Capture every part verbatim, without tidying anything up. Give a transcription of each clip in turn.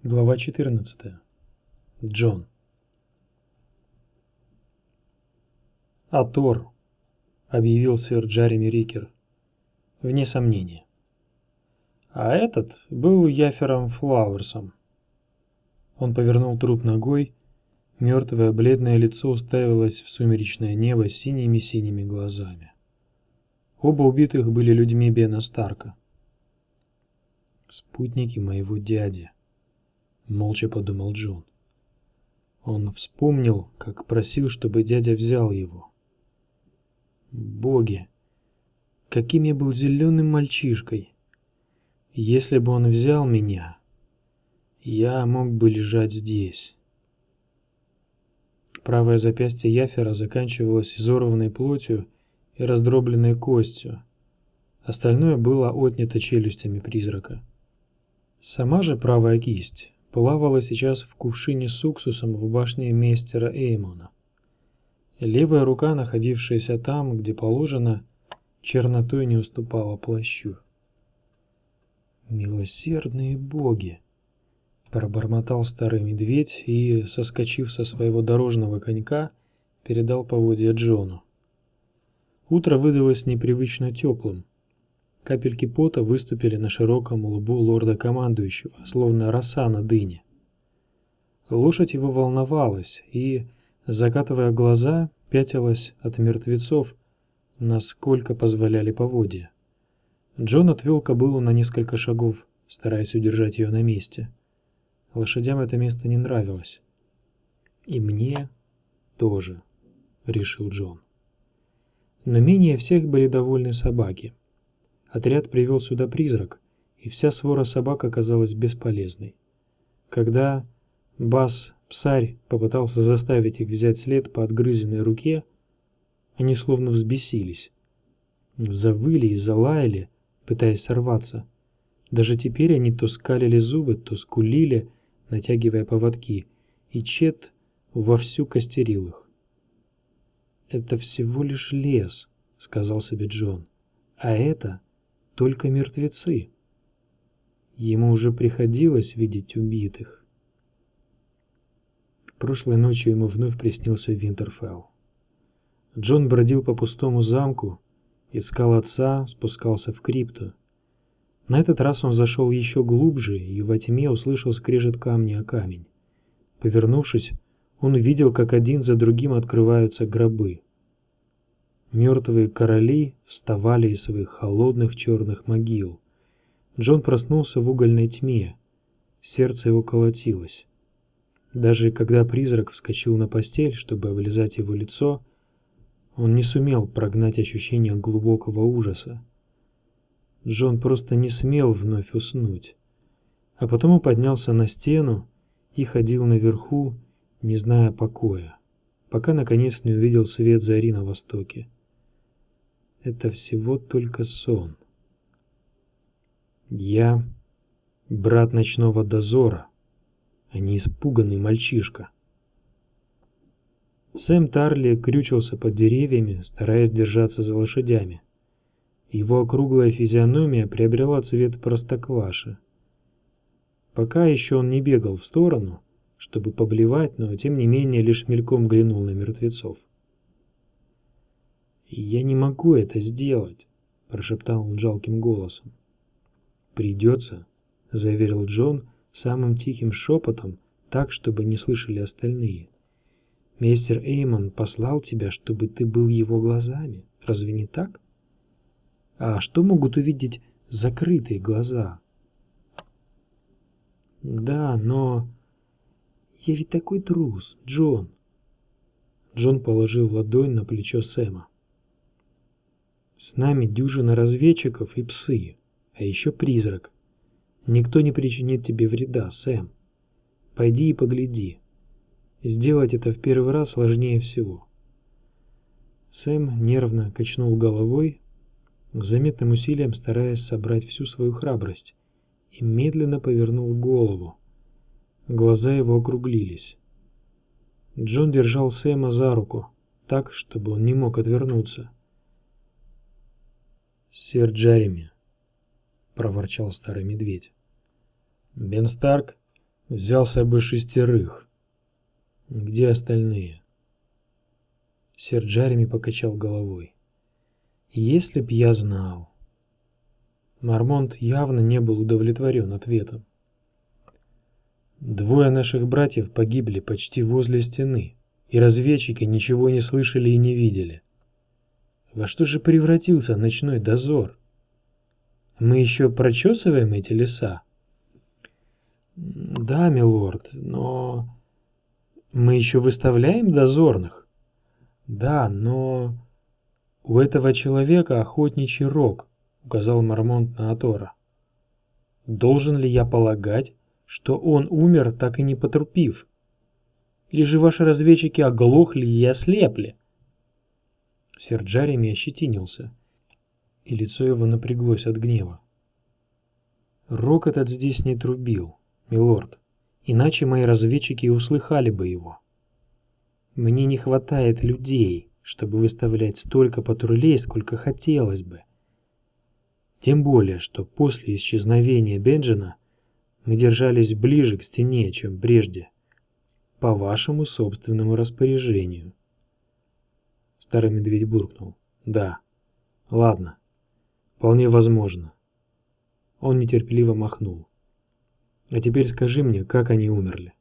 Глава четырнадцатая. Джон. «Атор», — объявил сэр Джереми Рикер, вне сомнения. А этот был Яфером Флауэрсом. Он повернул труп ногой, мертвое бледное лицо уставилось в сумеречное небо синими-синими глазами. Оба убитых были людьми Бена Старка. «Спутники моего дяди», — молча подумал Джон. Он вспомнил, как просил, чтобы дядя взял его. Боги, каким я был зеленым мальчишкой! Если бы он взял меня, я мог бы лежать здесь. Правое запястье Яфера заканчивалось изорванной плотью и раздробленной костью. Остальное было отнято челюстями призрака. Сама же правая кисть плавала сейчас в кувшине с уксусом в башне мейстера Эймона. Левая рука, находившаяся там, где положено, чернотой не уступала плащу. «Милосердные боги!» — пробормотал старый медведь и, соскочив со своего дорожного конька, передал поводья Джону. Утро выдалось непривычно теплым. Капельки пота выступили на широком лбу лорда-командующего, словно роса на дыне. Лошадь его волновалась и, закатывая глаза, пятилась от мертвецов, насколько позволяли поводья. Джон отвел кобылу на несколько шагов, стараясь удержать ее на месте. Лошадям это место не нравилось. «И мне тоже», — решил Джон. Но менее всех были довольны собаки. Отряд привел сюда призрак, и вся свора собак оказалась бесполезной. Когда Бас-Псарь попытался заставить их взять след по отгрызенной руке, они словно взбесились. Завыли и залаяли, пытаясь сорваться. Даже теперь они то скалили зубы, то скулили, натягивая поводки, и Чет вовсю костерил их. «Это всего лишь лес», — сказал себе Джон, — «а это только мертвецы». Ему уже приходилось видеть убитых. Прошлой ночью ему вновь приснился Винтерфелл. Джон бродил по пустому замку, искал отца, спускался в крипту. На этот раз он зашел еще глубже и во тьме услышал скрежет камня о камень. Повернувшись, он увидел, как один за другим открываются гробы. Мертвые короли вставали из своих холодных черных могил. Джон проснулся в угольной тьме. Сердце его колотилось. Даже когда призрак вскочил на постель, чтобы облизать его лицо, он не сумел прогнать ощущение глубокого ужаса. Джон просто не смел вновь уснуть. А потому поднялся на стену и ходил наверху, не зная покоя, пока наконец не увидел свет зари на востоке. Это всего только сон. Я брат ночного дозора, а не испуганный мальчишка. Сэм Тарли крючился под деревьями, стараясь держаться за лошадями. Его округлая физиономия приобрела цвет простокваши. Пока еще он не бегал в сторону, чтобы поблевать, но тем не менее лишь мельком глянул на мертвецов. «Я не могу это сделать», — прошептал он жалким голосом. «Придется», — заверил Джон самым тихим шепотом, так, чтобы не слышали остальные. «Мейстер Эймон послал тебя, чтобы ты был его глазами. Разве не так? А что могут увидеть закрытые глаза?» «Да, но... я ведь такой трус, Джон». Джон положил ладонь на плечо Сэма. «С нами дюжина разведчиков и псы, а еще призрак. Никто не причинит тебе вреда, Сэм. Пойди и погляди. Сделать это в первый раз сложнее всего». Сэм нервно качнул головой, с заметным усилием стараясь собрать всю свою храбрость, и медленно повернул голову. Глаза его округлились. Джон держал Сэма за руку, так, чтобы он не мог отвернуться. «Сэр Джереми», — проворчал старый медведь. «Бен Старк Взял с собой шестерых. Где остальные? Сэр Джереми покачал головой. Если б я знал. Мармонт явно не был удовлетворен ответом. Двое наших братьев погибли почти возле стены, и разведчики ничего не слышали и не видели. Во что же превратился ночной дозор? Мы еще прочесываем эти леса? Да, милорд, но... Мы еще выставляем дозорных? Да, но... У этого человека охотничий рог, указал Мармонт на Атора. Должен ли я полагать, что он умер, так и не потрупив? Или же ваши разведчики оглохли и ослепли? Сэр Джереми ощетинился, и лицо его напряглось от гнева. Рог этот здесь не трубил, милорд, иначе мои разведчики услыхали бы его. Мне не хватает людей, чтобы выставлять столько патрулей, сколько хотелось бы. Тем более, что после исчезновения Бенджина мы держались ближе к стене, чем прежде, по вашему собственному распоряжению. Старый медведь буркнул. Да, ладно, вполне возможно. Он нетерпеливо махнул. А теперь скажи мне, как они умерли?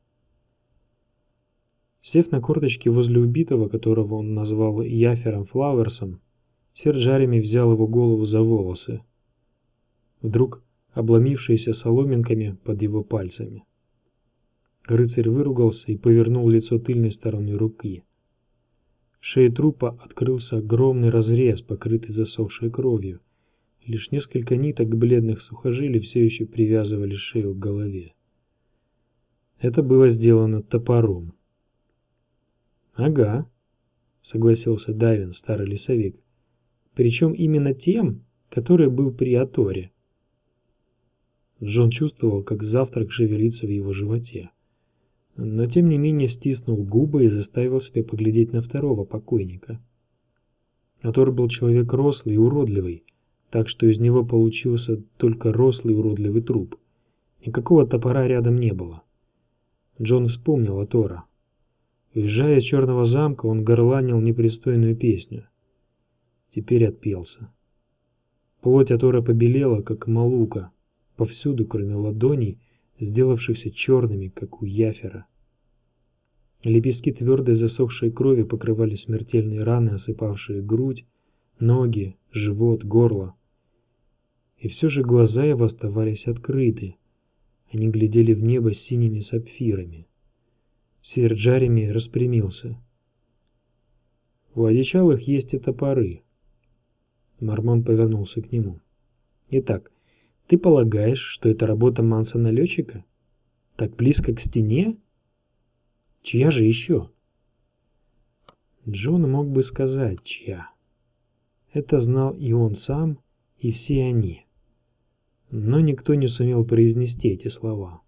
Сев на корточки возле убитого, которого он назвал Яфером Флауэрсом, сэр Джереми взял его голову за волосы, вдруг обломившиеся соломинками под его пальцами. Рыцарь выругался и повернул лицо тыльной стороной руки. В шее трупа открылся огромный разрез, покрытый засохшей кровью. Лишь несколько ниток бледных сухожилий все еще привязывали шею к голове. Это было сделано топором. «Ага», — согласился Давин, старый лесовик. «Причем именно тем, который был при Аторе». Джон чувствовал, как завтрак шевелится в его животе. Но тем не менее стиснул губы и заставил себя поглядеть на второго покойника. Атор был человек рослый и уродливый, так что из него получился только рослый уродливый труп. Никакого топора рядом не было. Джон вспомнил Атора. Уезжая из Черного замка, он горланил непристойную песню. Теперь отпелся. Плоть Атора побелела, как молука, повсюду, кроме ладоней, сделавшихся черными, как у Яфера. Лепестки твердой засохшей крови покрывали смертельные раны, осыпавшие грудь, ноги, живот, горло. И все же глаза его оставались открыты. Они глядели в небо синими сапфирами. Сэр Джереми распрямился. У одичалых есть и топоры. Мармон повернулся к нему. Итак, ты полагаешь, что это работа Манса-налетчика? Так близко к стене? Чья же еще? Джон мог бы сказать, чья. Это знал и он сам, и все они. Но никто не сумел произнести эти слова.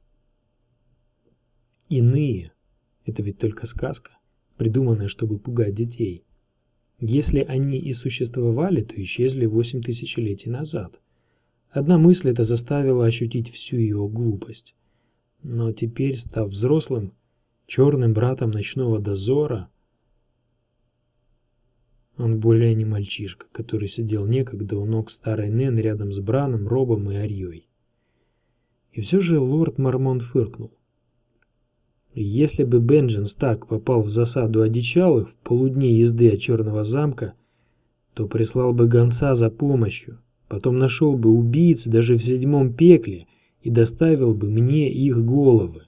Иные — это ведь только сказка, придуманная, чтобы пугать детей. Если они и существовали, то исчезли восемь тысячелетий назад. Одна мысль эта заставила ощутить всю его глупость. Но теперь, став взрослым, черным братом ночного дозора, он более не мальчишка, который сидел некогда у ног старой Нэн рядом с Браном, Робом и Арьей. И все же лорд Мармон фыркнул. Если бы Бенджин Старк попал в засаду одичалых в полудне езды от Черного замка, то прислал бы гонца за помощью, потом нашел бы убийц даже в седьмом пекле и доставил бы мне их головы.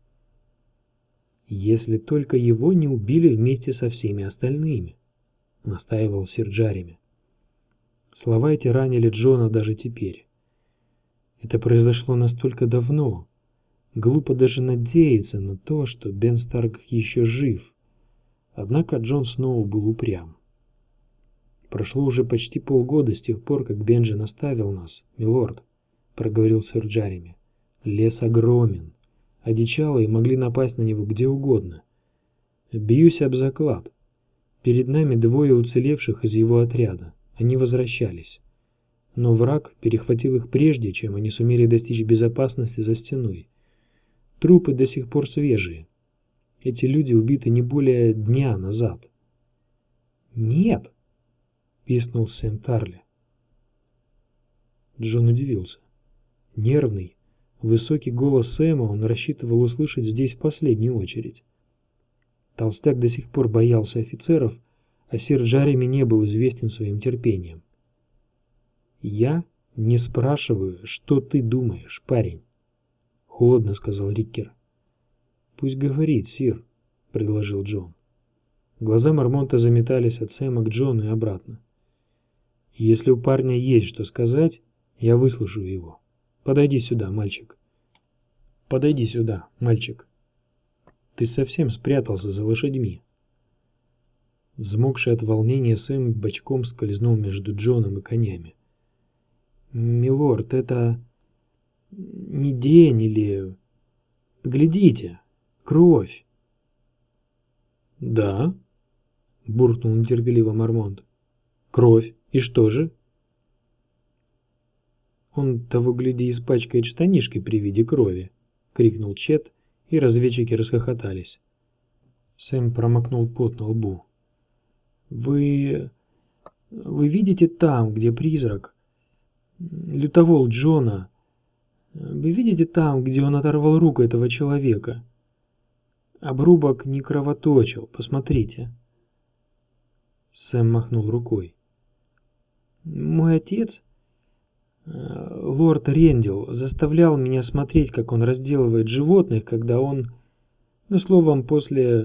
Если только его не убили вместе со всеми остальными, настаивал сэр Джереми. Слова эти ранили Джона даже теперь. Это произошло настолько давно. Глупо даже надеяться на то, что Бен Старк еще жив. Однако Джон снова был упрям. Прошло уже почти полгода с тех пор, как Бенджин оставил нас, милорд, проговорил сэр Джереми. Лес огромен. Одичалые могли напасть на него где угодно. Бьюсь об заклад. Перед нами двое уцелевших из его отряда. Они возвращались. Но враг перехватил их прежде, чем они сумели достичь безопасности за стеной. Трупы до сих пор свежие. Эти люди убиты не более дня назад. «Нет!» – пискнул Сэм Тарли. Джон удивился. Нервный, высокий голос Сэма он рассчитывал услышать здесь в последнюю очередь. Толстяк до сих пор боялся офицеров, а сэр Джереми не был известен своим терпением. «Я не спрашиваю, что ты думаешь, парень», — холодно сказал Риккер. «Пусть говорит, сир», — предложил Джон. Глаза Мармонта заметались от Сэма к Джону и обратно. «Если у парня есть что сказать, я выслушаю его. Подойди сюда, мальчик. Подойди сюда, мальчик. Ты совсем спрятался за лошадьми». Взмокший от волнения Сэм бочком скользнул между Джоном и конями. «Милорд, это не день или... Поглядите, кровь!» «Да?» — буркнул нетерпеливо Мармонт. «Кровь. И что же?» «Он, того гляди, испачкает штанишки при виде крови!» — крикнул Чет, и разведчики расхохотались. Сэм промокнул пот на лбу. «Вы... вы видите там, где призрак? Лютовол Джона. Вы видите там, где он оторвал руку этого человека? Обрубок не кровоточил, посмотрите». Сэм махнул рукой. «Мой отец, лорд Рендел, заставлял меня смотреть, как он разделывает животных, когда он... Ну, словом, после...»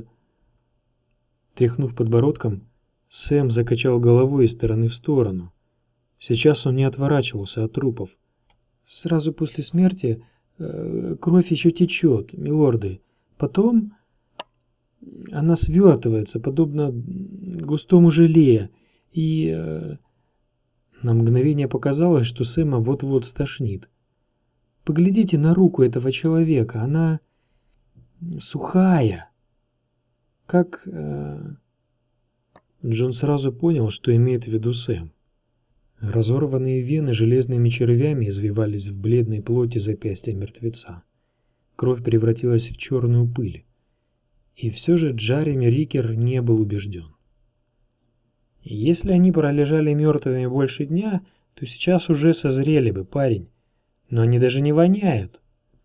Тряхнув подбородком, Сэм закачал головой из стороны в сторону. Сейчас он не отворачивался от трупов. «Сразу после смерти э, кровь еще течет, милорды. Потом она свертывается, подобно густому желе, и...» э, На мгновение показалось, что Сэма вот-вот стошнит. «Поглядите на руку этого человека, она сухая, как...» э... Джон сразу понял, что имеет в виду Сэм. Разорванные вены железными червями извивались в бледной плоти запястья мертвеца. Кровь превратилась в черную пыль. И все же Джереми Риккер не был убежден. «Если они пролежали мертвыми больше дня, то сейчас уже созрели бы, парень. Но они даже не воняют».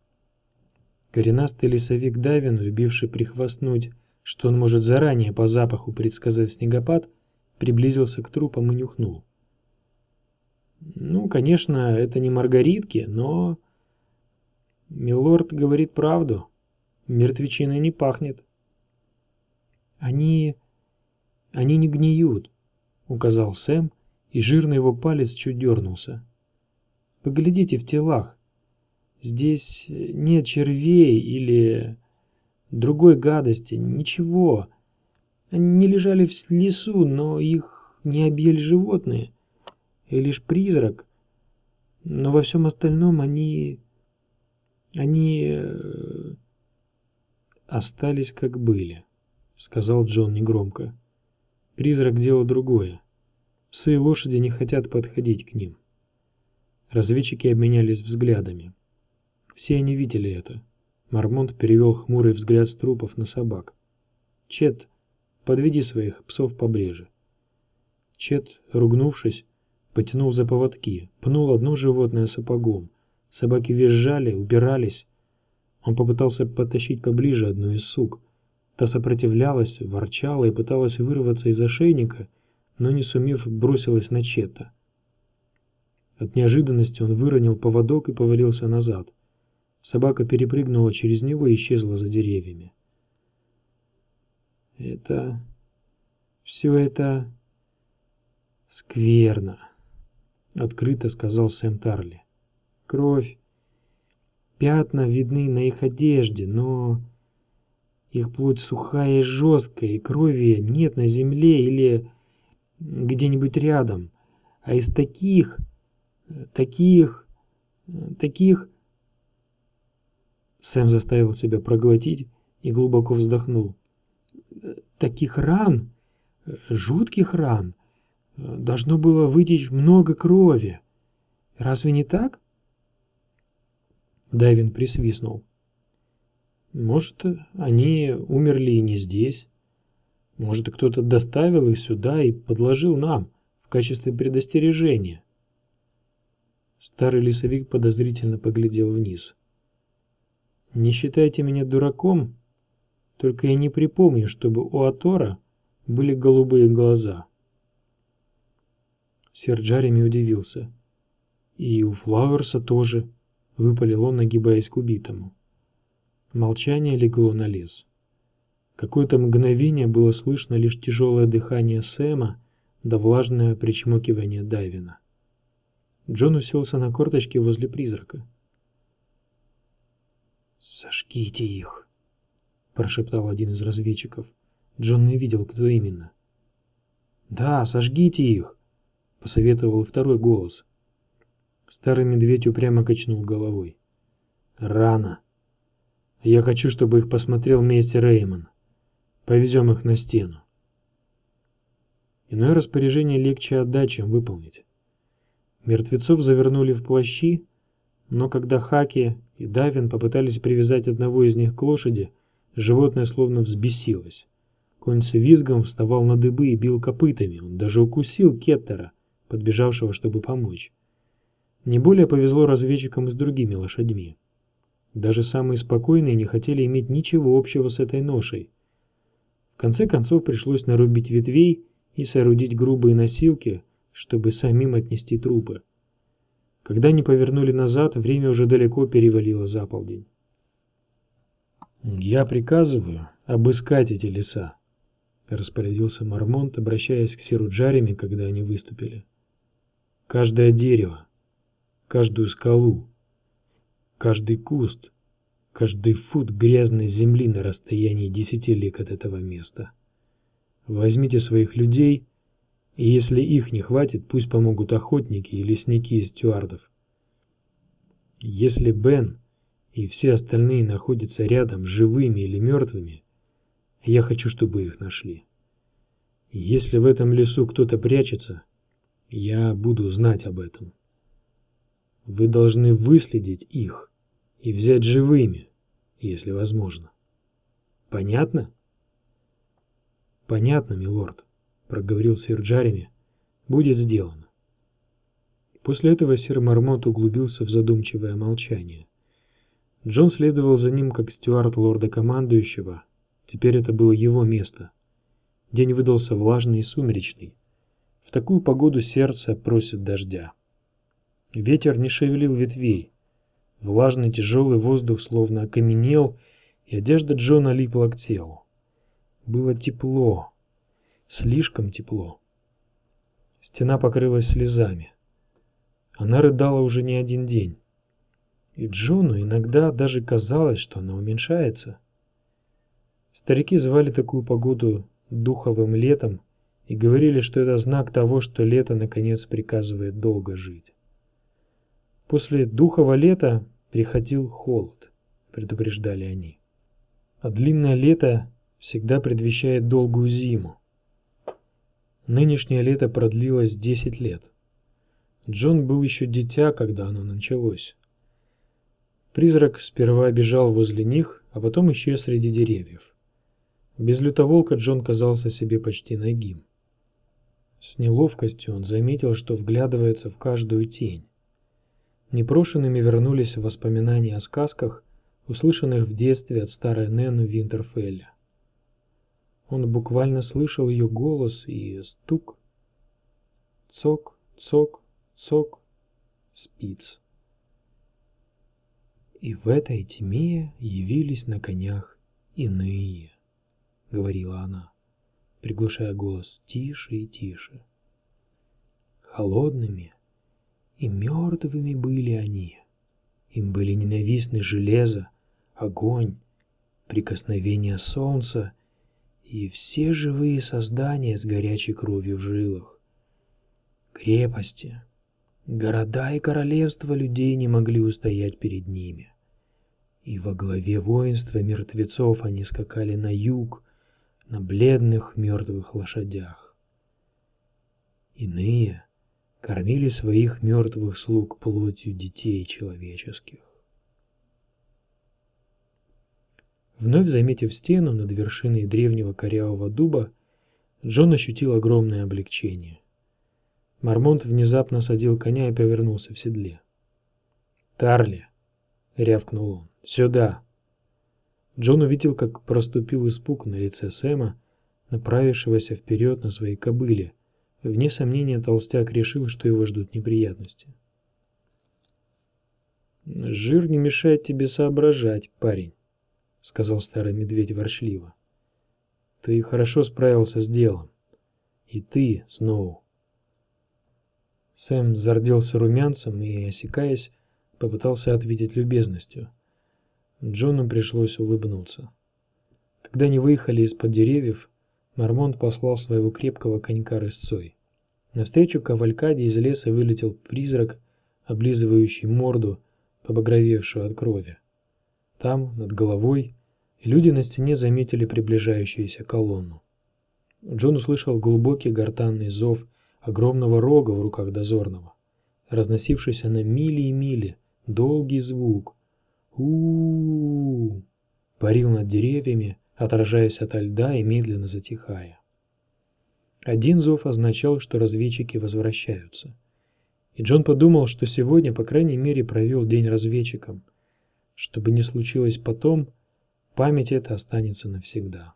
Коренастый лесовик Давин, любивший прихвастнуть, что он может заранее по запаху предсказать снегопад, приблизился к трупам и нюхнул. «Ну, конечно, это не маргаритки, но...» «Милорд говорит правду. Мертвечиной не пахнет». «Они... они не гниют», — указал Сэм, и жирный его палец чуть дернулся. «Поглядите в телах. Здесь нет червей или другой гадости, ничего. Они не лежали в лесу, но их не объели животные, и лишь призрак. Но во всем остальном они... они... остались как были», — сказал Джон негромко. «Призрак — дело другое. Псы и лошади не хотят подходить к ним». Разведчики обменялись взглядами. Все они видели это. Мармонт перевел хмурый взгляд с трупов на собак. «Чет, подведи своих псов поближе». Чет, ругнувшись, потянул за поводки, пнул одно животное сапогом. Собаки визжали, убирались. Он попытался подтащить поближе одну из сук. Та сопротивлялась, ворчала и пыталась вырваться из ошейника, но, не сумев, бросилась на Чета. От неожиданности он выронил поводок и повалился назад. Собака перепрыгнула через него и исчезла за деревьями. «Это... все это... скверно», — открыто сказал Сэм Тарли. «Кровь. Пятна видны на их одежде, но их плоть сухая и жесткая, и крови нет на земле или где-нибудь рядом. А из таких... таких... таких...» Сэм заставил себя проглотить и глубоко вздохнул. «Таких ран, жутких ран, должно было вытечь много крови. Разве не так?» Давин присвистнул. Может, они умерли и не здесь. Может, кто-то доставил их сюда и подложил нам в качестве предостережения. Старый лесовик подозрительно поглядел вниз. Не считайте меня дураком, только я не припомню, чтобы у Атора были голубые глаза. Сэр Джереми удивился. И у Флауэрса тоже, выпалил он, нагибаясь к убитому. Молчание легло на лес. Какое-то мгновение было слышно лишь тяжелое дыхание Сэма да влажное причмокивание Дайвина. Джон уселся на корточки возле призрака. «Сожгите их!» – прошептал один из разведчиков. Джон не видел, кто именно. «Да, сожгите их!» – посоветовал второй голос. Старый медведь упрямо качнул головой. «Рано. Я хочу, чтобы их посмотрел мейстер Реймон. Повезем их на стену». Иное распоряжение легче отдать, чем выполнить. Мертвецов завернули в плащи, но когда Хаки и Давин попытались привязать одного из них к лошади, животное словно взбесилось. Конь с визгом вставал на дыбы и бил копытами, он даже укусил Кеттера, подбежавшего, чтобы помочь. Не более повезло разведчикам и с другими лошадьми. Даже самые спокойные не хотели иметь ничего общего с этой ношей. В конце концов пришлось нарубить ветвей и соорудить грубые носилки, чтобы самим отнести трупы. Когда они повернули назад, время уже далеко перевалило за полдень. «Я приказываю обыскать эти леса», — распорядился Мармонт, обращаясь к сэру Джереми, когда они выступили. «Каждое дерево, каждую скалу, каждый куст, каждый фут грязной земли на расстоянии десяти лиг от этого места. Возьмите своих людей, и если их не хватит, пусть помогут охотники и лесники из стюардов. Если Бен и все остальные находятся рядом, живыми или мертвыми, я хочу, чтобы их нашли. Если в этом лесу кто-то прячется, я буду знать об этом. Вы должны выследить их и взять живыми, если возможно. Понятно?» «Понятно, милорд», — проговорил сэр Джереми. «Будет сделано». После этого сэр Мармонт углубился в задумчивое молчание. Джон следовал за ним как стюард лорда-командующего. Теперь это было его место. День выдался влажный и сумеречный. В такую погоду сердце просит дождя. Ветер не шевелил ветвей. Влажный тяжелый воздух словно окаменел, и одежда Джона липла к телу. Было тепло. Слишком тепло. Стена покрылась слезами. Она рыдала уже не один день. И Джону иногда даже казалось, что она уменьшается. Старики звали такую погоду духовым летом и говорили, что это знак того, что лето наконец приказывает долго жить. После духового лета приходил холод, предупреждали они. А длинное лето всегда предвещает долгую зиму. Нынешнее лето продлилось десять лет. Джон был еще дитя, когда оно началось. Призрак сперва бежал возле них, а потом исчез среди деревьев. Без лютоволка Джон казался себе почти нагим. С неловкостью он заметил, что вглядывается в каждую тень. Непрошенными вернулись воспоминания о сказках, услышанных в детстве от старой Нэн в Винтерфелле. Он буквально слышал ее голос и стук. Цок, цок, цок, спиц. И в этой тьме явились на конях иные, говорила она, приглушая голос тише и тише. Холодными и мертвыми были они. Им были ненавистны железо, огонь, прикосновение солнца и все живые создания с горячей кровью в жилах. Крепости, города и королевства людей не могли устоять перед ними. И во главе воинства мертвецов они скакали на юг, на бледных мертвых лошадях. Иные кормили своих мертвых слуг плотью детей человеческих. Вновь заметив стену над вершиной древнего корявого дуба, Джон ощутил огромное облегчение. Мармонт внезапно садил коня и повернулся в седле. «Тарли!» — рявкнул он. «Сюда!» Джон увидел, как проступил испуг на лице Сэма, направившегося вперед на своей кобыле. Вне сомнения, толстяк решил, что его ждут неприятности. «Жир не мешает тебе соображать, парень», — сказал старый медведь ворчливо. «Ты хорошо справился с делом. И ты, Сноу». Сэм зарделся румянцем и, осекаясь, попытался ответить любезностью. Джону пришлось улыбнуться. Когда они выехали из-под деревьев, Мармонт послал своего крепкого конька рысцой. Навстречу кавалькаде из леса вылетел призрак, облизывающий морду, побагровевшую от крови. Там, над головой, люди на стене заметили приближающуюся колонну. Джон услышал глубокий гортанный зов огромного рога в руках дозорного, разносившийся на мили и мили, долгий звук. У-у-у-у парил над деревьями, отражаясь ото льда и медленно затихая. Один зов означал, что разведчики возвращаются. И Джон подумал, что сегодня, по крайней мере, провел день разведчиком. Что бы ни случилось потом, память эта останется навсегда.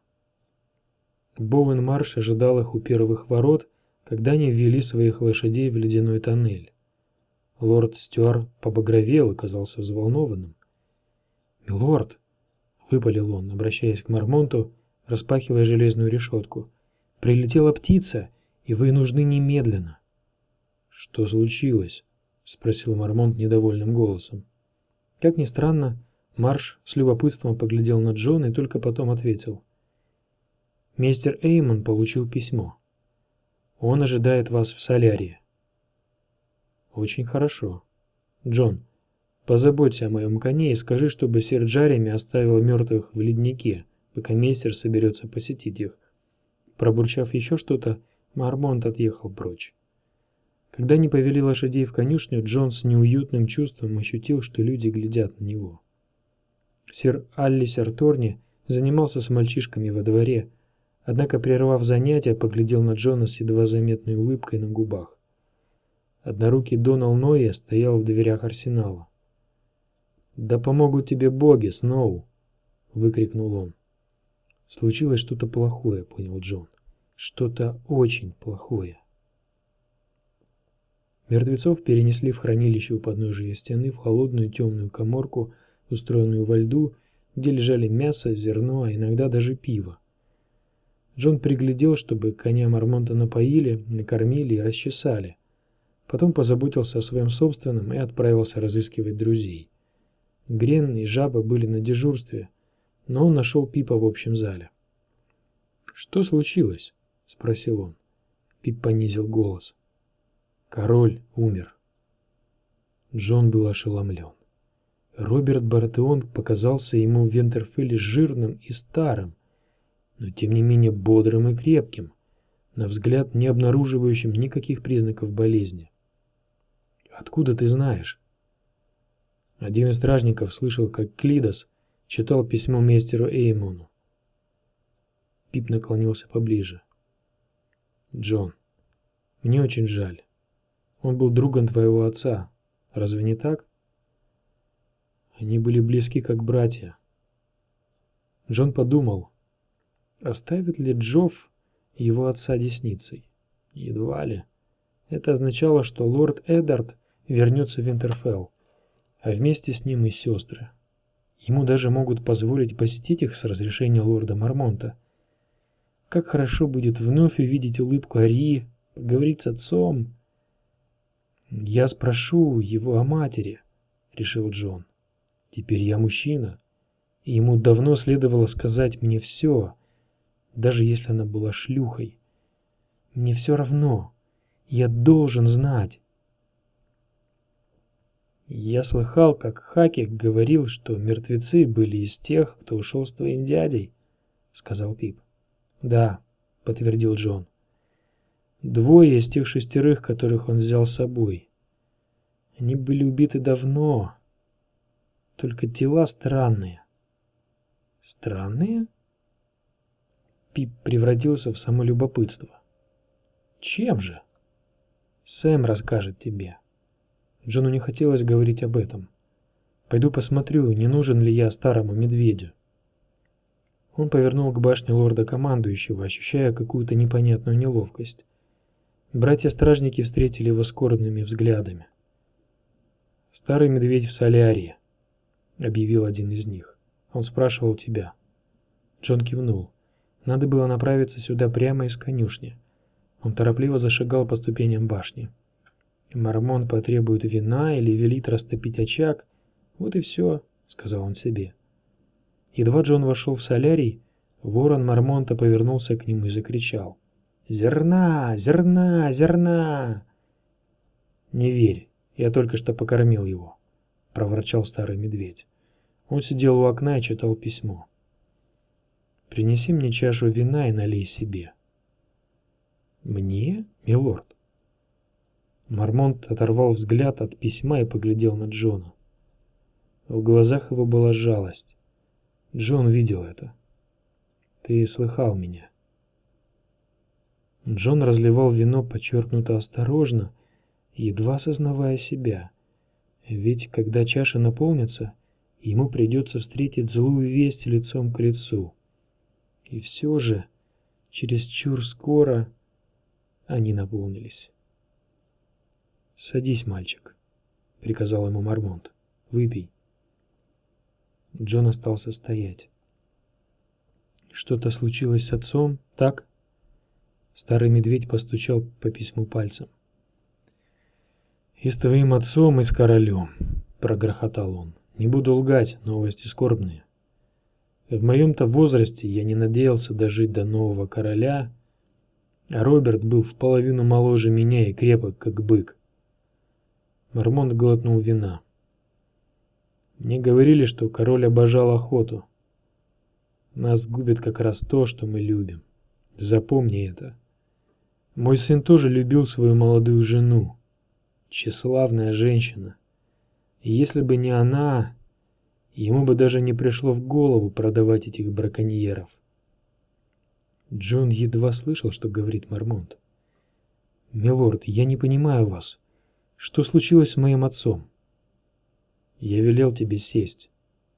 Боуэн-Марш ожидал их у первых ворот, когда они ввели своих лошадей в ледяной тоннель. Лорд Стюарт побагровел и казался взволнованным. «Милорд!» — выпалил он, обращаясь к Мармонту, распахивая железную решетку. «Прилетела птица, и вы нужны немедленно». «Что случилось?» — спросил Мармонт недовольным голосом. Как ни странно, Марш с любопытством поглядел на Джона и только потом ответил. «Мистер Эймон получил письмо. Он ожидает вас в солярии». «Очень хорошо. Джон, позаботься о моем коне и скажи, чтобы сэр Джереми оставил мертвых в леднике, пока мейстер соберется посетить их». Пробурчав еще что-то, Мармонт отъехал прочь. Когда они повели лошадей в конюшню, Джон с неуютным чувством ощутил, что люди глядят на него. Сэр Аллисер Торни занимался с мальчишками во дворе, однако, прервав занятия, поглядел на Джона с едва заметной улыбкой на губах. Однорукий Донал Нойя стоял в дверях арсенала. «Да помогут тебе боги, Сноу!» — выкрикнул он. «Случилось что-то плохое», — понял Джон. «Что-то очень плохое». Мертвецов перенесли в хранилище у подножия стены в холодную темную каморку, устроенную во льду, где лежали мясо, зерно, а иногда даже пиво. Джон приглядел, чтобы коня Мармонта напоили, накормили и расчесали. Потом позаботился о своем собственном и отправился разыскивать друзей. Грен и Жаба были на дежурстве, но он нашел Пипа в общем зале. «Что случилось?» — спросил он. Пип понизил голос. «Король умер». Джон был ошеломлен. Роберт Бартеон показался ему в Винтерфелле жирным и старым, но тем не менее бодрым и крепким, на взгляд не обнаруживающим никаких признаков болезни. «Откуда ты знаешь?» Один из стражников слышал, как Клидос читал письмо мейстеру Эймону. Пип наклонился поближе. «Джон, мне очень жаль. Он был другом твоего отца. Разве не так?» Они были близки, как братья. Джон подумал, оставит ли Джофф его отца десницей? Едва ли. Это означало, что лорд Эддард вернется в Винтерфелл, а вместе с ним и сестры. Ему даже могут позволить посетить их с разрешения лорда Мармонта. Как хорошо будет вновь увидеть улыбку Арии, поговорить с отцом. «Я спрошу его о матери», — решил Джон. «Теперь я мужчина, и ему давно следовало сказать мне все, даже если она была шлюхой. Мне все равно. Я должен знать». «Я слыхал, как Хакик говорил, что мертвецы были из тех, кто ушел с твоим дядей», — сказал Пип. «Да», — подтвердил Джон. «Двое из тех шестерых, которых он взял с собой. Они были убиты давно, только тела странные. Странные? Пип превратился в само любопытство. Чем же? Сэм расскажет тебе. Джону не хотелось говорить об этом. Пойду посмотрю, не нужен ли я старому медведю. Он повернул к башне лорда-командующего, ощущая какую-то непонятную неловкость. Братья-стражники встретили его скорбными взглядами. «Старый медведь в солярии», — объявил один из них. «Он спрашивал тебя». Джон кивнул. Надо было направиться сюда прямо из конюшни. Он торопливо зашагал по ступеням башни. Мармон потребует вина или велит растопить очаг. Вот и все, сказал он себе. Едва Джон вошел в солярий, ворон Мармонта повернулся к нему и закричал: «Зерна! Зерна! Зерна!» «Не верь, я только что покормил его», — проворчал старый медведь. Он сидел у окна и читал письмо. «Принеси мне чашу вина и налей себе». «Мне, милорд?» Мармонт оторвал взгляд от письма и поглядел на Джона. В глазах его была жалость. Джон видел это. «Ты слыхал меня». Джон разливал вино подчеркнуто осторожно, едва осознавая себя. Ведь когда чаша наполнится, ему придется встретить злую весть лицом к лицу. И все же, чересчур скоро они наполнились. «Садись, мальчик», — приказал ему Мармонт. «Выпей». Джон остался стоять. «Что-то случилось с отцом, так?» Старый медведь постучал по письму пальцем. «И с твоим отцом, и с королем», — прогрохотал он. «Не буду лгать, новости скорбные. В моем-то возрасте я не надеялся дожить до нового короля, а Роберт был в половину моложе меня и крепок, как бык». Мармонт глотнул вина. «Мне говорили, что король обожал охоту. Нас губит как раз то, что мы любим. Запомни это. Мой сын тоже любил свою молодую жену, тщеславная женщина. И если бы не она, ему бы даже не пришло в голову продавать этих браконьеров». Джон едва слышал, что говорит Мармонт. «Милорд, я не понимаю вас. Что случилось с моим отцом?» «Я велел тебе сесть».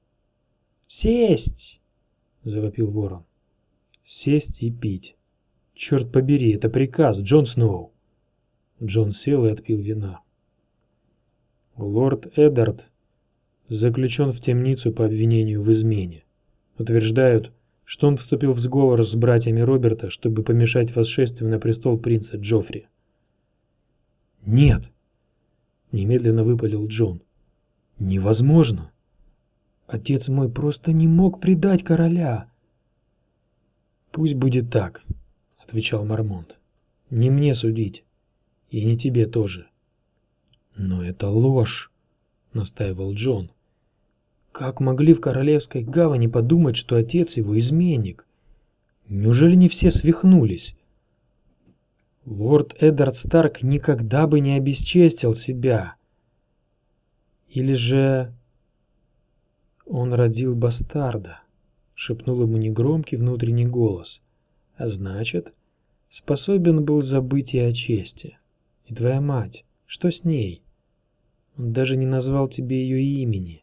«Сесть!» — завопил ворон. «Сесть и пить. Черт побери, это приказ, Джон Сноу!» Джон сел и отпил вина. «Лорд Эддард заключен в темницу по обвинению в измене. Утверждают, что он вступил в сговор с братьями Роберта, чтобы помешать восшествию на престол принца Джоффри». «Нет!» — немедленно выпалил Джон. «Невозможно! Отец мой просто не мог предать короля!» «Пусть будет так», — отвечал Мармонт. «Не мне судить, и не тебе тоже». «Но это ложь», — настаивал Джон. «Как могли в Королевской гавани подумать, что отец его изменник? Неужели не все свихнулись? Лорд Эддард Старк никогда бы не обесчестил себя. Или же он родил бастарда», — шепнул ему негромкий внутренний голос. «А значит, способен был забыть и о чести. И твоя мать, что с ней? Он даже не назвал тебе ее имени».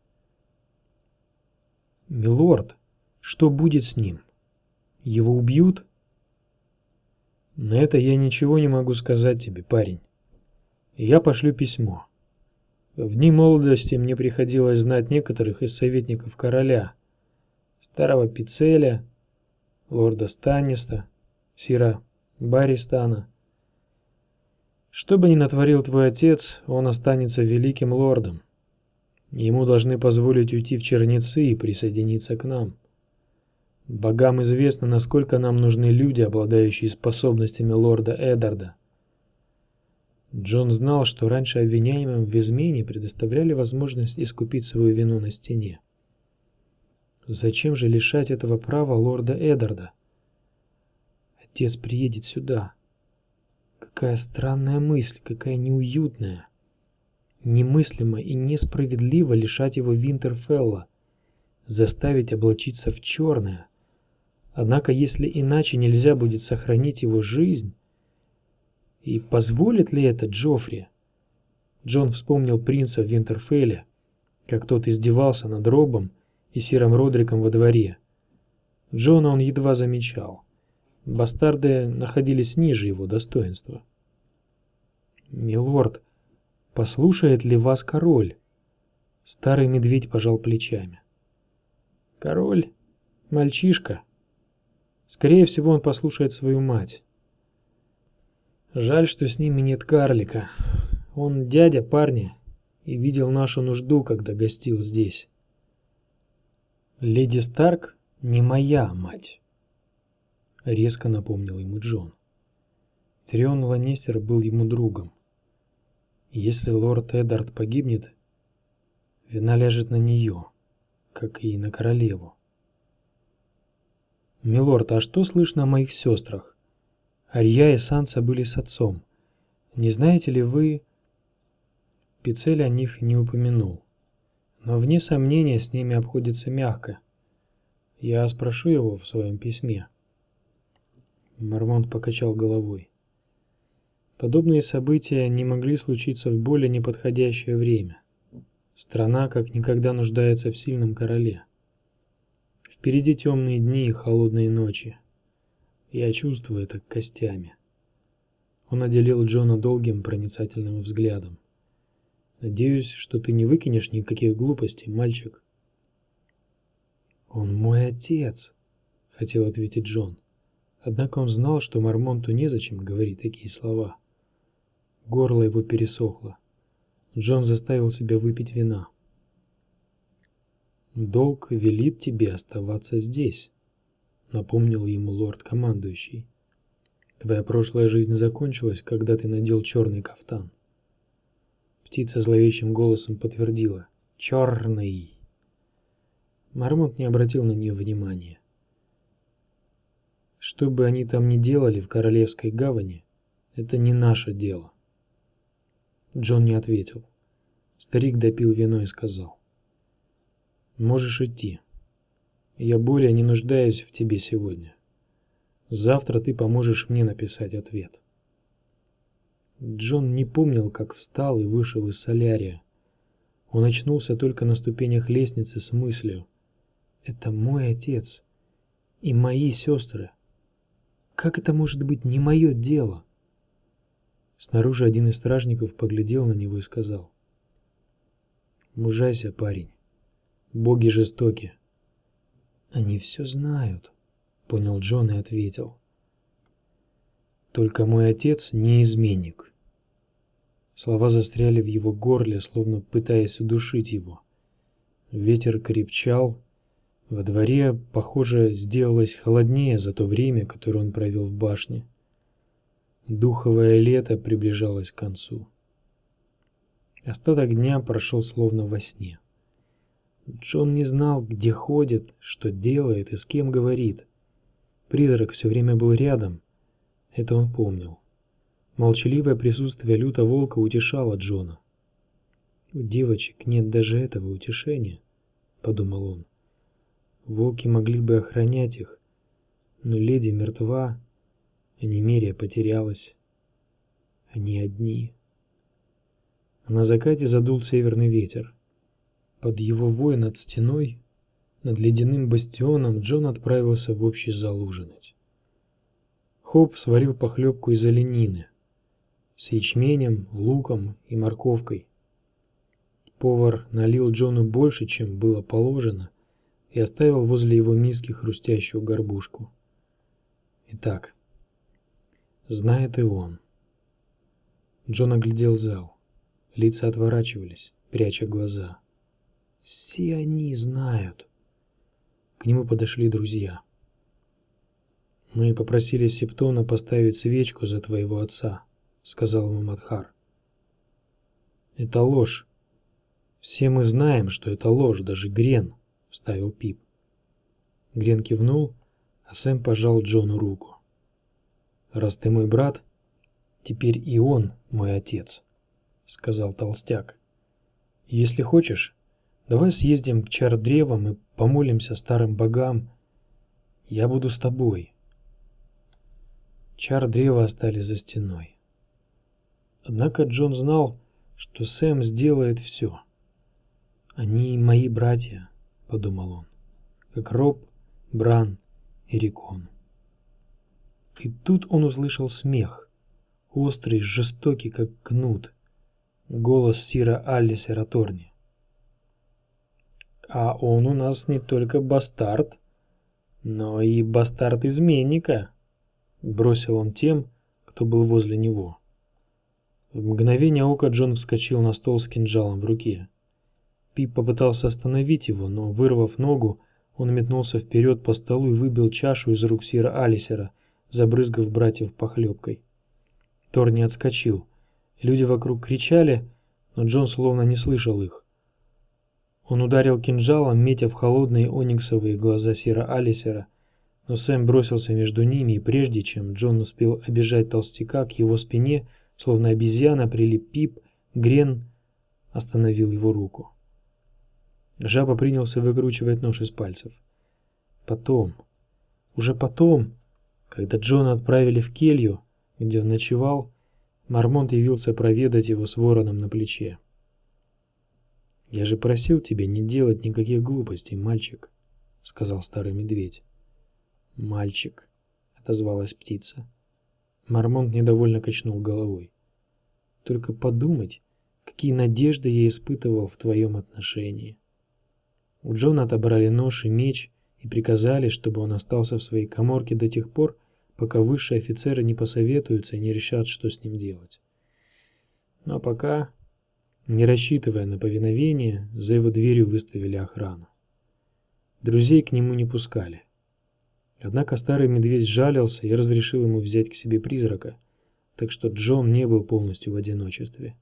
«Милорд, что будет с ним? Его убьют?» «На это я ничего не могу сказать тебе, парень. Я пошлю письмо. В дни молодости мне приходилось знать некоторых из советников короля: старого Пицеля, лорда Станниста, сира Барристана. Что бы ни натворил твой отец, он останется великим лордом. Ему должны позволить уйти в черницы и присоединиться к нам. Богам известно, насколько нам нужны люди, обладающие способностями лорда Эддарда». Джон знал, что раньше обвиняемым в измене предоставляли возможность искупить свою вину на стене. Зачем же лишать этого права лорда Эддарда? Отец приедет сюда. Какая странная мысль, какая неуютная. Немыслимо и несправедливо лишать его Винтерфелла, заставить облачиться в черное. Однако, если иначе нельзя будет сохранить его жизнь, и позволит ли это Джоффри? Джон вспомнил принца в Винтерфелле, как тот издевался над Робом и сиром Родриком во дворе. Джона он едва замечал. Бастарды находились ниже его достоинства. «Милорд, послушает ли вас король?» Старый медведь пожал плечами. «Король? Мальчишка. Скорее всего, он послушает свою мать. Жаль, что с ними нет карлика. Он дядя парня и видел нашу нужду, когда гостил здесь. Леди Старк не моя мать», — резко напомнил ему Джон. Тирион Ланнистер был ему другом. Если лорд Эддард погибнет, вина ляжет на нее, как и на королеву. «Милорд, а что слышно о моих сестрах? Арья и Санса были с отцом. Не знаете ли вы...» Пиццель о них не упомянул. Но вне сомнения с ними обходится мягко. Я спрошу его в своем письме. Мармонт покачал головой. Подобные события не могли случиться в более неподходящее время. Страна как никогда нуждается в сильном короле. Впереди темные дни и холодные ночи. Я чувствую это костями. Он отделил Джона долгим проницательным взглядом. Надеюсь, что ты не выкинешь никаких глупостей, мальчик. Он мой отец, хотел ответить Джон. Однако он знал, что Мармонту незачем говорить такие слова. Горло его пересохло. Джон заставил себя выпить вина. «Долг велит тебе оставаться здесь», — напомнил ему лорд-командующий. «Твоя прошлая жизнь закончилась, когда ты надел черный кафтан». Птица зловещим голосом подтвердила: «Черный». Мармонт не обратил на нее внимания. «Что бы они там ни делали в Королевской гавани, это не наше дело». Джон не ответил. Старик допил вино и сказал: «Можешь идти. Я более не нуждаюсь в тебе сегодня. Завтра ты поможешь мне написать ответ». Джон не помнил, как встал и вышел из солярия. Он очнулся только на ступенях лестницы с мыслью: «Это мой отец и мои сестры. Как это может быть не мое дело?» Снаружи один из стражников поглядел на него и сказал: «Мужайся, парень. Боги жестоки». «Они все знают», — понял Джон и ответил: «Только мой отец не изменник». Слова застряли в его горле, словно пытаясь удушить его. Ветер крепчал. Во дворе, похоже, сделалось холоднее за то время, которое он провел в башне. Духовое лето приближалось к концу. Остаток дня прошел словно во сне. Джон не знал, где ходит, что делает и с кем говорит. Призрак все время был рядом. Это он помнил. Молчаливое присутствие люто-волка утешало Джона. «У девочек нет даже этого утешения», — подумал он. «Волки могли бы охранять их, но леди мертва, а Немерия потерялась. Они одни». На закате задул северный ветер. Под его вой над стеной, над ледяным бастионом, Джон отправился в общий зал ужинать. Хоп сварил похлебку из оленины с ячменем, луком и морковкой. Повар налил Джону больше, чем было положено, и оставил возле его миски хрустящую горбушку. Итак, знает и он. Джон оглядел зал. Лица отворачивались, пряча глаза. Все они знают. К нему подошли друзья. «Мы попросили Септона поставить свечку за твоего отца», — сказал ему Мадхар. «Это ложь. Все мы знаем, что это ложь, даже Грен», — вставил Пип. Грен кивнул, а Сэм пожал Джону руку. «Раз ты мой брат, теперь и он мой отец», — сказал толстяк. «Если хочешь, Давай съездим к чар-древам и помолимся старым богам. Я буду с тобой. Чар-древа остались за стеной. Однако Джон знал, что Сэм сделает все. «Они мои братья», — подумал он, — «как Роб, Бран и Рикон». И тут он услышал смех, острый, жестокий, как кнут, голос сира Аллисера Торни. «А он у нас не только бастард, но и бастард изменника», — бросил он тем, кто был возле него. В мгновение ока Джон вскочил на стол с кинжалом в руке. Пип попытался остановить его, но, вырвав ногу, он метнулся вперед по столу и выбил чашу из рук сира Алисера, забрызгав братьев похлебкой. Торни отскочил. Люди вокруг кричали, но Джон словно не слышал их. Он ударил кинжалом, метя в холодные ониксовые глаза сира Алисера, но Сэм бросился между ними, и прежде чем Джон успел обежать толстяка, к его спине, словно обезьяна, прилип Пип, Грен остановил его руку. Жаба принялся выкручивать нож из пальцев. Потом, уже потом, когда Джона отправили в келью, где он ночевал, Мормонт явился проведать его с вороном на плече. «Я же просил тебя не делать никаких глупостей, мальчик», — сказал старый медведь. «Мальчик», — отозвалась птица. Мормонт недовольно качнул головой. «Только подумать, какие надежды я испытывал в твоем отношении». У Джона отобрали нож и меч и приказали, чтобы он остался в своей каморке до тех пор, пока высшие офицеры не посоветуются и не решат, что с ним делать. Ну а пока, не рассчитывая на повиновение, за его дверью выставили охрану. Друзей к нему не пускали. Однако старый медведь сжалился и разрешил ему взять к себе призрака, так что Джон не был полностью в одиночестве.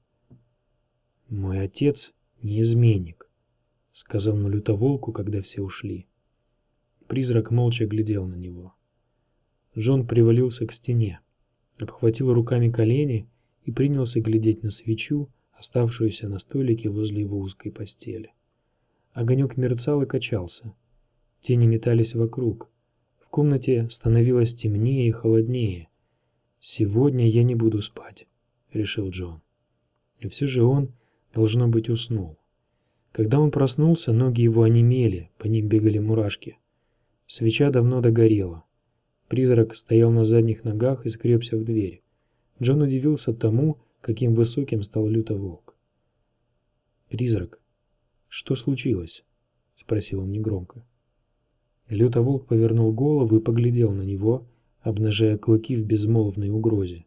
«Мой отец не изменник», — сказал он лютоволку, когда все ушли. Призрак молча глядел на него. Джон привалился к стене, обхватил руками колени и принялся глядеть на свечу, оставшуюся на столике возле его узкой постели. Огонек мерцал и качался. Тени метались вокруг. В комнате становилось темнее и холоднее. «Сегодня я не буду спать», — решил Джон. И все же он, должно быть, уснул. Когда он проснулся, ноги его онемели, по ним бегали мурашки. Свеча давно догорела. Призрак стоял на задних ногах и скребся в дверь. Джон удивился тому, каким высоким стал лютоволк. «Призрак, что случилось?» — спросил он негромко. Лютоволк повернул голову и поглядел на него, обнажая клыки в безмолвной угрозе.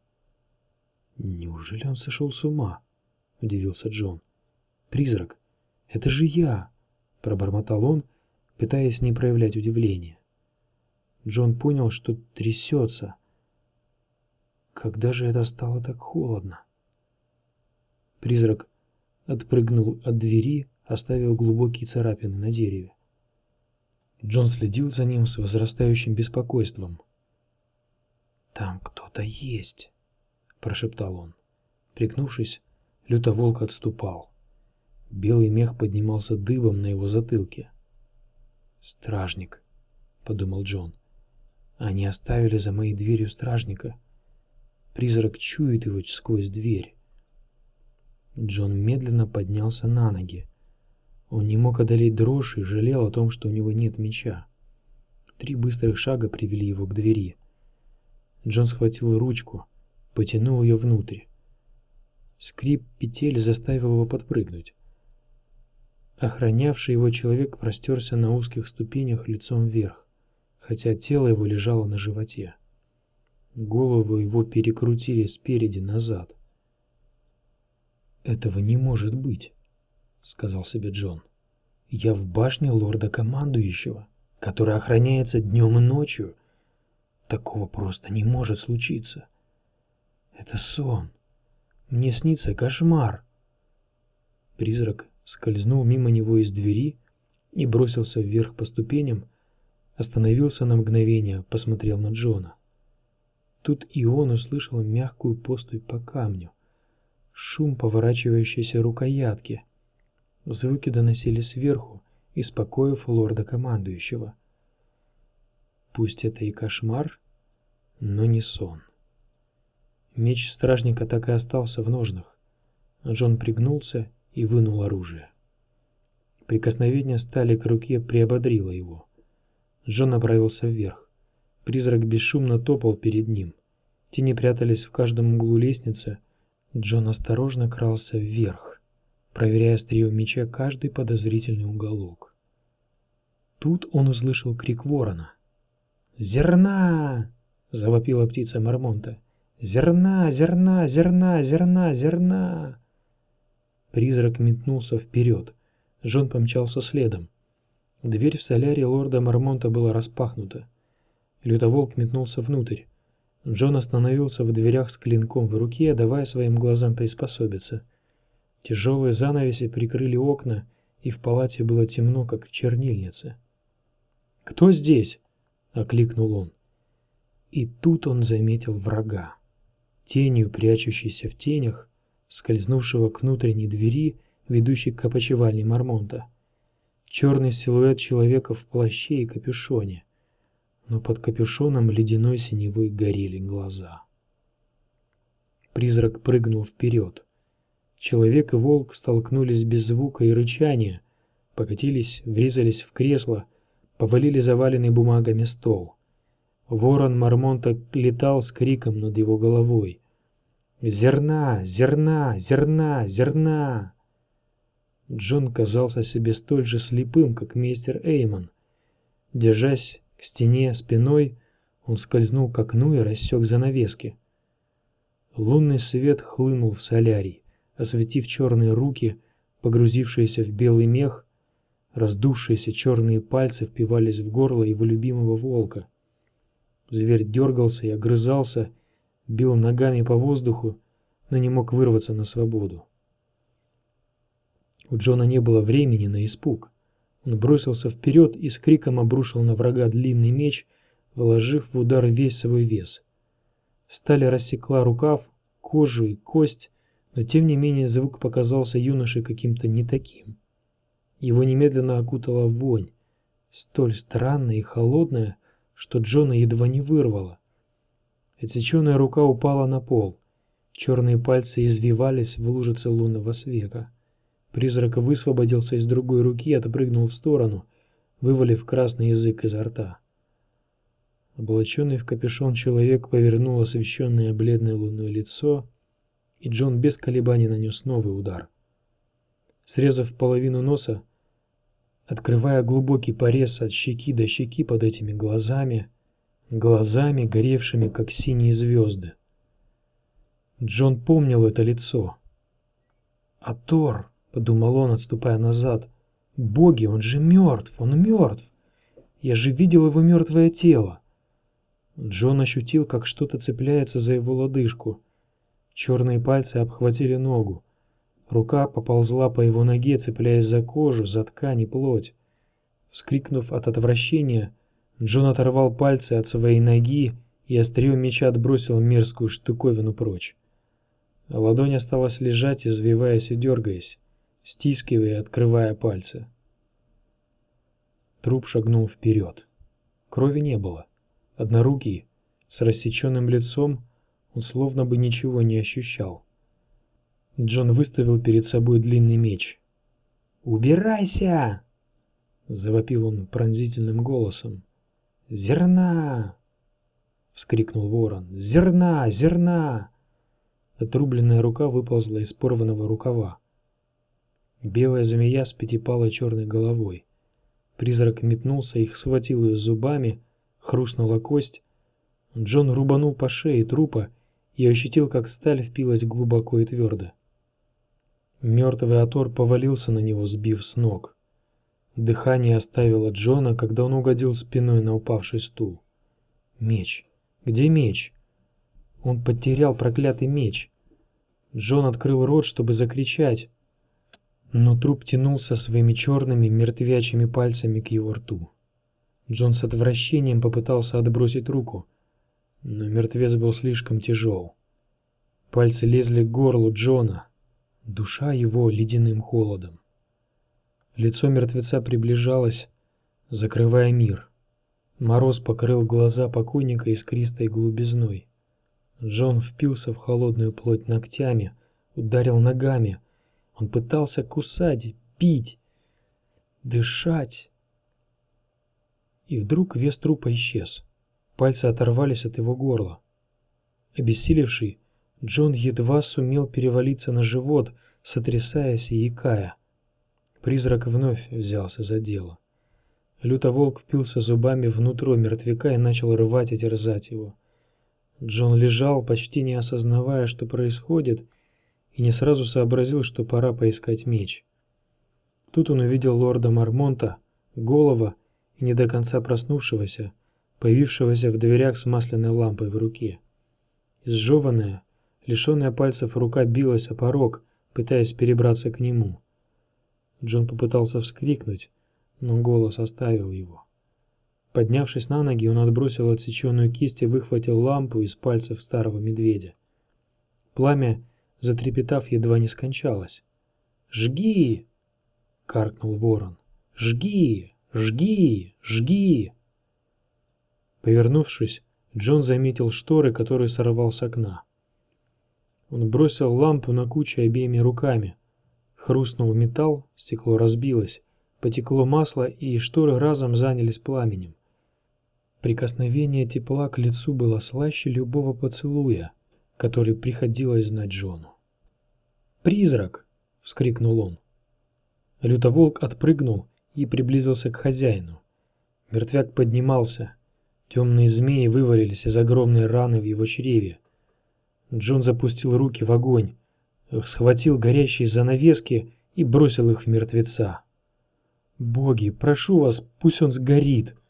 «Неужели он сошел с ума?» — удивился Джон. «Призрак, это же я!» — пробормотал он, пытаясь не проявлять удивления. Джон понял, что трясется. Когда же это стало так холодно? Призрак отпрыгнул от двери, оставив глубокие царапины на дереве. Джон следил за ним с возрастающим беспокойством. «Там кто-то есть», — прошептал он. Пригнувшись, лютоволк отступал. Белый мех поднимался дыбом на его затылке. «Стражник», — подумал Джон. «Они оставили за моей дверью стражника. Призрак чует его сквозь дверь». Джон медленно поднялся на ноги. Он не мог одолеть дрожь и жалел о том, что у него нет меча. Три быстрых шага привели его к двери. Джон схватил ручку, потянул ее внутрь. Скрип петель заставил его подпрыгнуть. Охранявший его человек простерся на узких ступенях лицом вверх, хотя тело его лежало на животе. Голову его перекрутили спереди назад. «Этого не может быть», — сказал себе Джон. «Я в башне лорда-командующего, которая охраняется днем и ночью. Такого просто не может случиться. Это сон. Мне снится кошмар». Призрак скользнул мимо него из двери и бросился вверх по ступеням, остановился на мгновение, посмотрел на Джона. Тут и он услышал мягкую поступь по камню, шум поворачивающейся рукоятки. Звуки доносились сверху, из покоев лорда-командующего. Пусть это и кошмар, но не сон. Меч стражника так и остался в ножнах. Джон пригнулся и вынул оружие. Прикосновение стали к руке приободрило его. Джон направился вверх. Призрак бесшумно топал перед ним. Тени прятались в каждом углу лестницы. Джон осторожно крался вверх, проверяя острием меча каждый подозрительный уголок. Тут он услышал крик ворона. «Зерна!» — завопила птица Мармонта. «Зерна! Зерна! Зерна! Зерна! Зерна!» Призрак метнулся вперед. Джон помчался следом. Дверь в солярий лорда Мармонта была распахнута. Лютоволк метнулся внутрь. Джон остановился в дверях с клинком в руке, давая своим глазам приспособиться. Тяжелые занавеси прикрыли окна, и в палате было темно, как в чернильнице. «Кто здесь?» — окликнул он. И тут он заметил врага. Тенью, прячущейся в тенях, скользнувшего к внутренней двери, ведущей к опочивальне Мармонта. Черный силуэт человека в плаще и капюшоне, но под капюшоном ледяной синевой горели глаза. Призрак прыгнул вперед. Человек и волк столкнулись без звука и рычания, покатились, врезались в кресло, повалили заваленный бумагами стол. Ворон Мармонта летал с криком над его головой. «Зерна! Зерна! Зерна! Зерна!» Джон казался себе столь же слепым, как мейстер Эймон. Держась к стене спиной, он скользнул к окну и рассек занавески. Лунный свет хлынул в солярий, осветив черные руки, погрузившиеся в белый мех. Раздувшиеся черные пальцы впивались в горло его любимого волка. Зверь дергался и огрызался, бил ногами по воздуху, но не мог вырваться на свободу. У Джона не было времени на испуг. Он бросился вперед и с криком обрушил на врага длинный меч, вложив в удар весь свой вес. Сталь рассекла рукав, кожу и кость, но тем не менее звук показался юноше каким-то не таким. Его немедленно окутала вонь, столь странная и холодная, что Джона едва не вырвало. Отсеченная рука упала на пол. Черные пальцы извивались в лужице лунного света. Призрак высвободился из другой руки и отпрыгнул в сторону, вывалив красный язык изо рта. Облаченный в капюшон человек повернул освещенное бледное лунное лицо, и Джон без колебаний нанес новый удар. Срезав половину носа, открывая глубокий порез от щеки до щеки под этими глазами, глазами, горевшими, как синие звезды. Джон помнил это лицо. «Атор!» — подумал он, отступая назад. «Боги, он же мертв! Он мертв! Я же видел его мертвое тело!» Джон ощутил, как что-то цепляется за его лодыжку. Черные пальцы обхватили ногу. Рука поползла по его ноге, цепляясь за кожу, за ткань и плоть. Вскрикнув от отвращения, Джон оторвал пальцы от своей ноги и острием меча отбросил мерзкую штуковину прочь. А ладонь осталась лежать, извиваясь и дергаясь, стискивая и открывая пальцы. Труп шагнул вперед. Крови не было. Однорукий, с рассеченным лицом, он словно бы ничего не ощущал. Джон выставил перед собой длинный меч. «Убирайся!» — завопил он пронзительным голосом. «Зерна!» — вскрикнул ворон. «Зерна! Зерна!» Отрубленная рука выползла из порванного рукава. Белая змея с пятипалой черной головой. Призрак метнулся, их схватил ее зубами, хрустнула кость. Джон рубанул по шее трупа и ощутил, как сталь впилась глубоко и твердо. Мертвый Атор повалился на него, сбив с ног. Дыхание оставило Джона, когда он угодил спиной на упавший стул. Меч. Где меч? Он потерял проклятый меч. Джон открыл рот, чтобы закричать, но труп тянулся своими черными мертвячими пальцами к его рту. Джон с отвращением попытался отбросить руку, но мертвец был слишком тяжел. Пальцы лезли к горлу Джона, душа его ледяным холодом. Лицо мертвеца приближалось, закрывая мир. Мороз покрыл глаза покойника искристой голубизной. Джон впился в холодную плоть ногтями, ударил ногами. Он пытался кусать, бить, дышать. И вдруг вес трупа исчез. Пальцы оторвались от его горла. Обессилевший, Джон едва сумел перевалиться на живот, сотрясаясь и икая. Призрак вновь взялся за дело. Лютоволк впился зубами внутрь мертвяка и начал рвать и терзать его. Джон лежал, почти не осознавая, что происходит, и не сразу сообразил, что пора поискать меч. Тут он увидел лорда Мармонта, голого и не до конца проснувшегося, появившегося в дверях с масляной лампой в руке. Изжеванная, лишенная пальцев рука билась о порог, пытаясь перебраться к нему. Джон попытался вскрикнуть, но голос оставил его. Поднявшись на ноги, он отбросил отсеченную кисть и выхватил лампу из пальцев старого медведя. Пламя, затрепетав, едва не скончалось. «Жги!» — каркнул ворон. «Жги! Жги! Жги!» Повернувшись, Джон заметил шторы, которые сорвал с окна. Он бросил лампу на кучу обеими руками. Хрустнул металл, стекло разбилось, потекло масло, и шторы разом занялись пламенем. Прикосновение тепла к лицу было слаще любого поцелуя, который приходилось знать Джону. «Призрак!» — вскрикнул он. Лютоволк отпрыгнул и приблизился к хозяину. Мертвяк поднимался. Темные змеи вывалились из огромной раны в его чреве. Джон запустил руки в огонь, схватил горящие занавески и бросил их в мертвеца. «Боги, прошу вас, пусть он сгорит!»